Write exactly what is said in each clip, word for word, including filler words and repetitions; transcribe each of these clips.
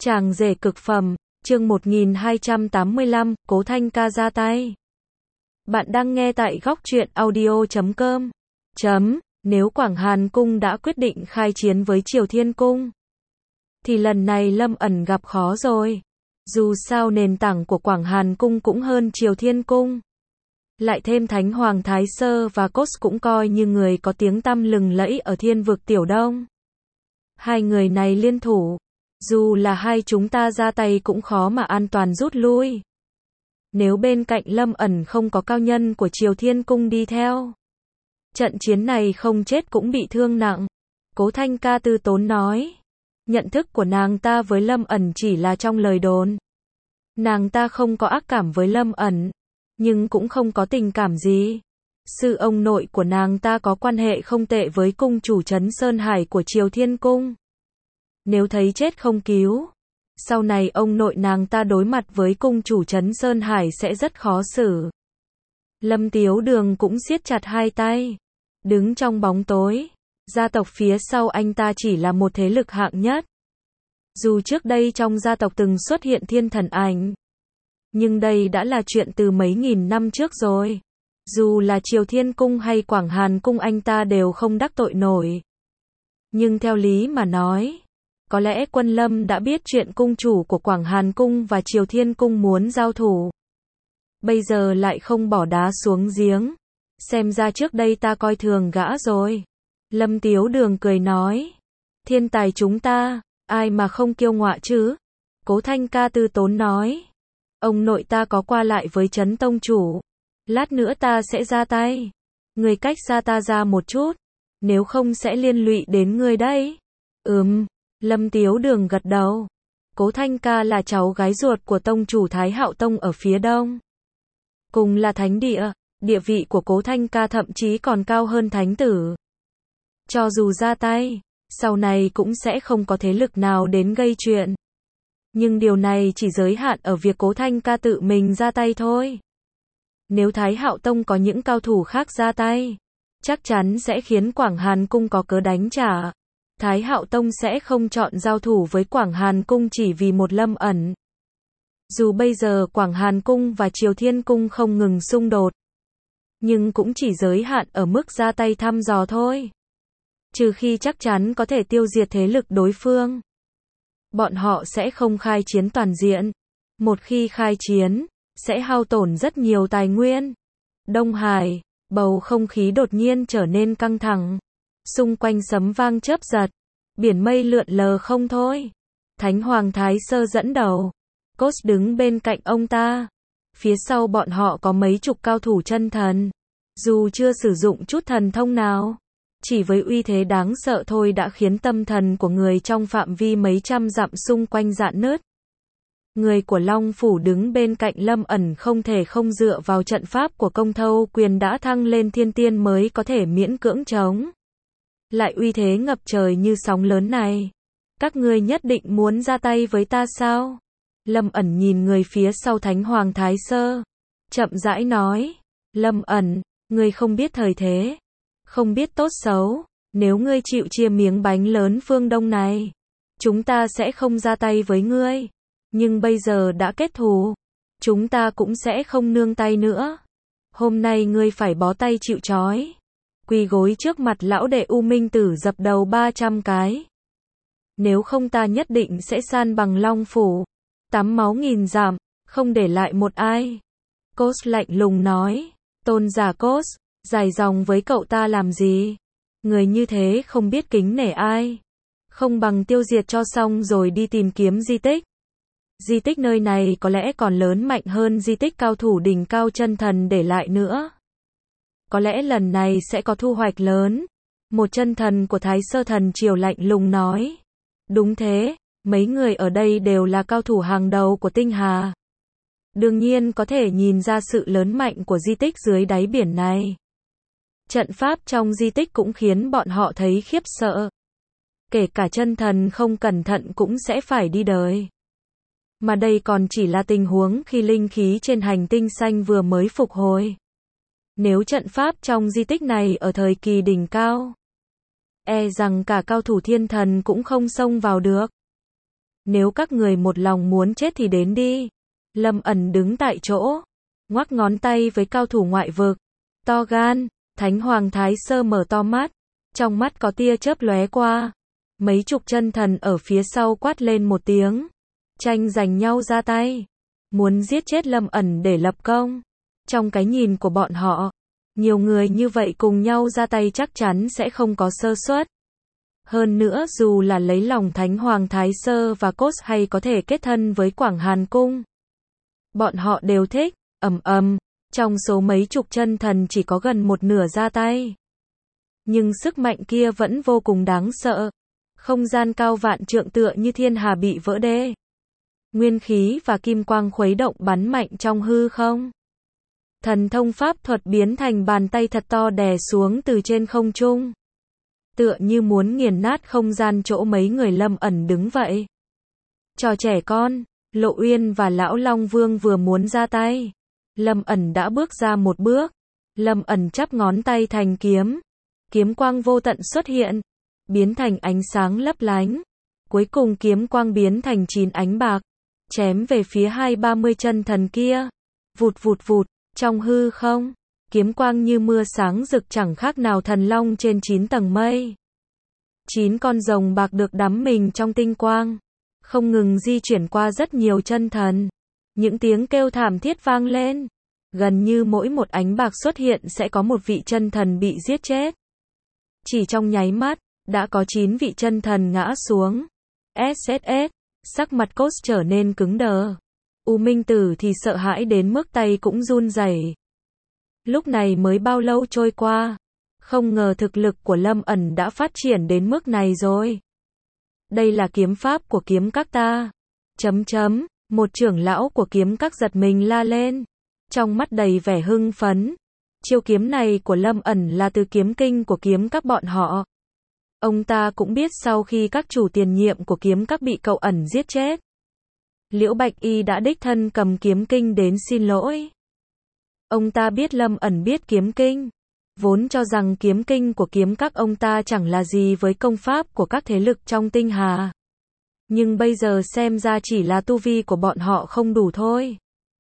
Chàng rể cực phẩm, chương một nghìn hai trăm tám mươi lăm, Cố Thanh Ca ra tay. Bạn đang nghe tại góc truyện audio chấm com. Chấm, nếu Quảng Hàn Cung đã quyết định khai chiến với Triều Thiên Cung, thì lần này Lâm ẩn gặp khó rồi. Dù sao nền tảng của Quảng Hàn Cung cũng hơn Triều Thiên Cung. Lại thêm Thánh Hoàng Thái Sơ và Cốt cũng coi như người có tiếng tăm lừng lẫy ở thiên vực Tiểu Đông. Hai người này liên thủ, dù là hai chúng ta ra tay cũng khó mà an toàn rút lui. Nếu bên cạnh Lâm ẩn không có cao nhân của Triều Thiên Cung đi theo, trận chiến này không chết cũng bị thương nặng. Cố Thanh Ca tư tốn nói. Nhận thức của nàng ta với Lâm ẩn chỉ là trong lời đồn. Nàng ta không có ác cảm với Lâm ẩn, nhưng cũng không có tình cảm gì. Sư ông nội của nàng ta có quan hệ không tệ với cung chủ Trấn Sơn Hải của Triều Thiên Cung. Nếu thấy chết không cứu, sau này ông nội nàng ta đối mặt với cung chủ Trấn Sơn Hải sẽ rất khó xử. Lâm Tiếu Đường cũng siết chặt hai tay, đứng trong bóng tối. Gia tộc phía sau anh ta chỉ là một thế lực hạng nhất. Dù trước đây trong gia tộc từng xuất hiện thiên thần ảnh, nhưng đây đã là chuyện từ mấy nghìn năm trước rồi. Dù là Triều Thiên Cung hay Quảng Hàn Cung anh ta đều không đắc tội nổi. Nhưng theo lý mà nói, có lẽ Quân Lâm đã biết chuyện cung chủ của Quảng Hàn Cung và Triều Thiên Cung muốn giao thủ. Bây giờ lại không bỏ đá xuống giếng. Xem ra trước đây ta coi thường gã rồi. Lâm Tiếu Đường cười nói. Thiên tài chúng ta, ai mà không kiêu ngọa chứ? Cố Thanh Ca tư tốn nói. Ông nội ta có qua lại với Trấn Tông Chủ. Lát nữa ta sẽ ra tay. Người cách xa ta ra một chút. Nếu không sẽ liên lụy đến người đấy. Ừm, Lâm Tiếu Đường gật đầu. Cố Thanh Ca là cháu gái ruột của Tông Chủ Thái Hạo Tông ở phía đông. Cùng là thánh địa, địa vị của Cố Thanh Ca thậm chí còn cao hơn thánh tử. Cho dù ra tay, sau này cũng sẽ không có thế lực nào đến gây chuyện. Nhưng điều này chỉ giới hạn ở việc Cố Thanh Ca tự mình ra tay thôi. Nếu Thái Hạo Tông có những cao thủ khác ra tay, chắc chắn sẽ khiến Quảng Hàn Cung có cớ đánh trả. Thái Hạo Tông sẽ không chọn giao thủ với Quảng Hàn Cung chỉ vì một Lâm ẩn. Dù bây giờ Quảng Hàn Cung và Triều Thiên Cung không ngừng xung đột, nhưng cũng chỉ giới hạn ở mức ra tay thăm dò thôi. Trừ khi chắc chắn có thể tiêu diệt thế lực đối phương, bọn họ sẽ không khai chiến toàn diện. Một khi khai chiến, sẽ hao tổn rất nhiều tài nguyên. Đông Hải, bầu không khí đột nhiên trở nên căng thẳng. Xung quanh sấm vang chớp giật, biển mây lượn lờ không thôi. Thánh Hoàng Thái Sơ dẫn đầu, Cốt đứng bên cạnh ông ta. Phía sau bọn họ có mấy chục cao thủ chân thần. Dù chưa sử dụng chút thần thông nào, chỉ với uy thế đáng sợ thôi đã khiến tâm thần của người trong phạm vi mấy trăm dặm xung quanh rạn nứt. Người của Long Phủ đứng bên cạnh Lâm ẩn không thể không dựa vào trận pháp của Công Thâu Quyền đã thăng lên thiên tiên mới có thể miễn cưỡng chống lại uy thế ngập trời như sóng lớn này. Các ngươi nhất định muốn ra tay với ta sao? Lâm ẩn nhìn người phía sau Thánh Hoàng Thái Sơ, chậm rãi nói. Lâm ẩn, ngươi không biết thời thế, không biết tốt xấu. Nếu ngươi chịu chia miếng bánh lớn phương Đông này, chúng ta sẽ không ra tay với ngươi. Nhưng bây giờ đã kết thù, chúng ta cũng sẽ không nương tay nữa. Hôm nay ngươi phải bó tay chịu trói, quỳ gối trước mặt lão đệ U Minh Tử dập đầu ba trăm cái. Nếu không ta nhất định sẽ san bằng Long Phủ, tắm máu nghìn dặm, không để lại một ai. Cốt lạnh lùng nói. Tôn giả Cốt, dài dòng với cậu ta làm gì? Người như thế không biết kính nể ai. Không bằng tiêu diệt cho xong rồi đi tìm kiếm di tích. Di tích nơi này có lẽ còn lớn mạnh hơn di tích cao thủ đỉnh cao chân thần để lại nữa. Có lẽ lần này sẽ có thu hoạch lớn. Một chân thần của Thái Sơ Thần Triều lạnh lùng nói. Đúng thế, mấy người ở đây đều là cao thủ hàng đầu của tinh hà. Đương nhiên có thể nhìn ra sự lớn mạnh của di tích dưới đáy biển này. Trận pháp trong di tích cũng khiến bọn họ thấy khiếp sợ. Kể cả chân thần không cẩn thận cũng sẽ phải đi đời. Mà đây còn chỉ là tình huống khi linh khí trên hành tinh xanh vừa mới phục hồi. Nếu trận pháp trong di tích này ở thời kỳ đỉnh cao, e rằng cả cao thủ thiên thần cũng không xông vào được. Nếu các người một lòng muốn chết thì đến đi. Lâm ẩn đứng tại chỗ, ngoắc ngón tay với cao thủ ngoại vực. To gan, Thánh Hoàng Thái Sơ mở to mắt, trong mắt có tia chớp lóe qua. Mấy chục chân thần ở phía sau quát lên một tiếng, tranh giành nhau ra tay, muốn giết chết Lâm ẩn để lập công. Trong cái nhìn của bọn họ, nhiều người như vậy cùng nhau ra tay chắc chắn sẽ không có sơ suất. Hơn nữa dù là lấy lòng Thánh Hoàng Thái Sơ và Cốt hay có thể kết thân với Quảng Hàn Cung, bọn họ đều thích. Ầm ầm, trong số mấy chục chân thần chỉ có gần một nửa ra tay. Nhưng sức mạnh kia vẫn vô cùng đáng sợ. Không gian cao vạn trượng tựa như thiên hà bị vỡ đê. Nguyên khí và kim quang khuấy động bắn mạnh trong hư không. Thần thông pháp thuật biến thành bàn tay thật to đè xuống từ trên không trung. Tựa như muốn nghiền nát không gian chỗ mấy người Lâm ẩn đứng vậy. Trò trẻ con, Lộ Uyên và Lão Long Vương vừa muốn ra tay. Lâm ẩn đã bước ra một bước. Lâm ẩn chắp ngón tay thành kiếm. Kiếm quang vô tận xuất hiện, biến thành ánh sáng lấp lánh. Cuối cùng kiếm quang biến thành chín ánh bạc, chém về phía hai ba mươi chân thần kia. Vụt vụt vụt, trong hư không, kiếm quang như mưa sáng rực chẳng khác nào thần long trên chín tầng mây. Chín con rồng bạc được đắm mình trong tinh quang, không ngừng di chuyển qua rất nhiều chân thần. Những tiếng kêu thảm thiết vang lên. Gần như mỗi một ánh bạc xuất hiện sẽ có một vị chân thần bị giết chết. Chỉ trong nháy mắt, đã có chín vị chân thần ngã xuống. ét ét ét, sắc mặt Cốt trở nên cứng đờ. U Minh Tử thì sợ hãi đến mức tay cũng run rẩy. Lúc này mới bao lâu trôi qua, không ngờ thực lực của Lâm ẩn đã phát triển đến mức này rồi. Đây là kiếm pháp của kiếm các ta. Chấm chấm, một trưởng lão của kiếm các giật mình la lên, trong mắt đầy vẻ hưng phấn. Chiêu kiếm này của Lâm ẩn là từ kiếm kinh của kiếm các bọn họ. Ông ta cũng biết sau khi các chủ tiền nhiệm của kiếm các bị cậu ẩn giết chết, Liễu Bạch Y đã đích thân cầm kiếm kinh đến xin lỗi. Ông ta biết Lâm ẩn biết kiếm kinh, vốn cho rằng kiếm kinh của kiếm các ông ta chẳng là gì với công pháp của các thế lực trong tinh hà. Nhưng bây giờ xem ra chỉ là tu vi của bọn họ không đủ thôi.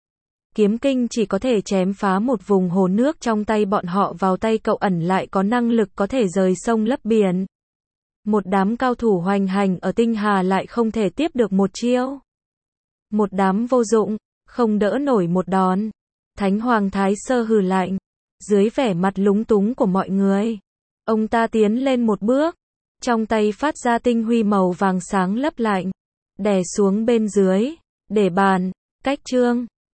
Kiếm kinh chỉ có thể chém phá một vùng hồ nước trong tay bọn họ, vào tay cậu ẩn lại có năng lực có thể rời sông lấp biển. Một đám cao thủ hoành hành ở tinh hà lại không thể tiếp được một chiêu. Một đám vô dụng, không đỡ nổi một đòn. Thánh Hoàng Thái Sơ hừ lạnh, dưới vẻ mặt lúng túng của mọi người. Ông ta tiến lên một bước, trong tay phát ra tinh huy màu vàng sáng lấp lạnh, đè xuống bên dưới, để bàn, cách trương.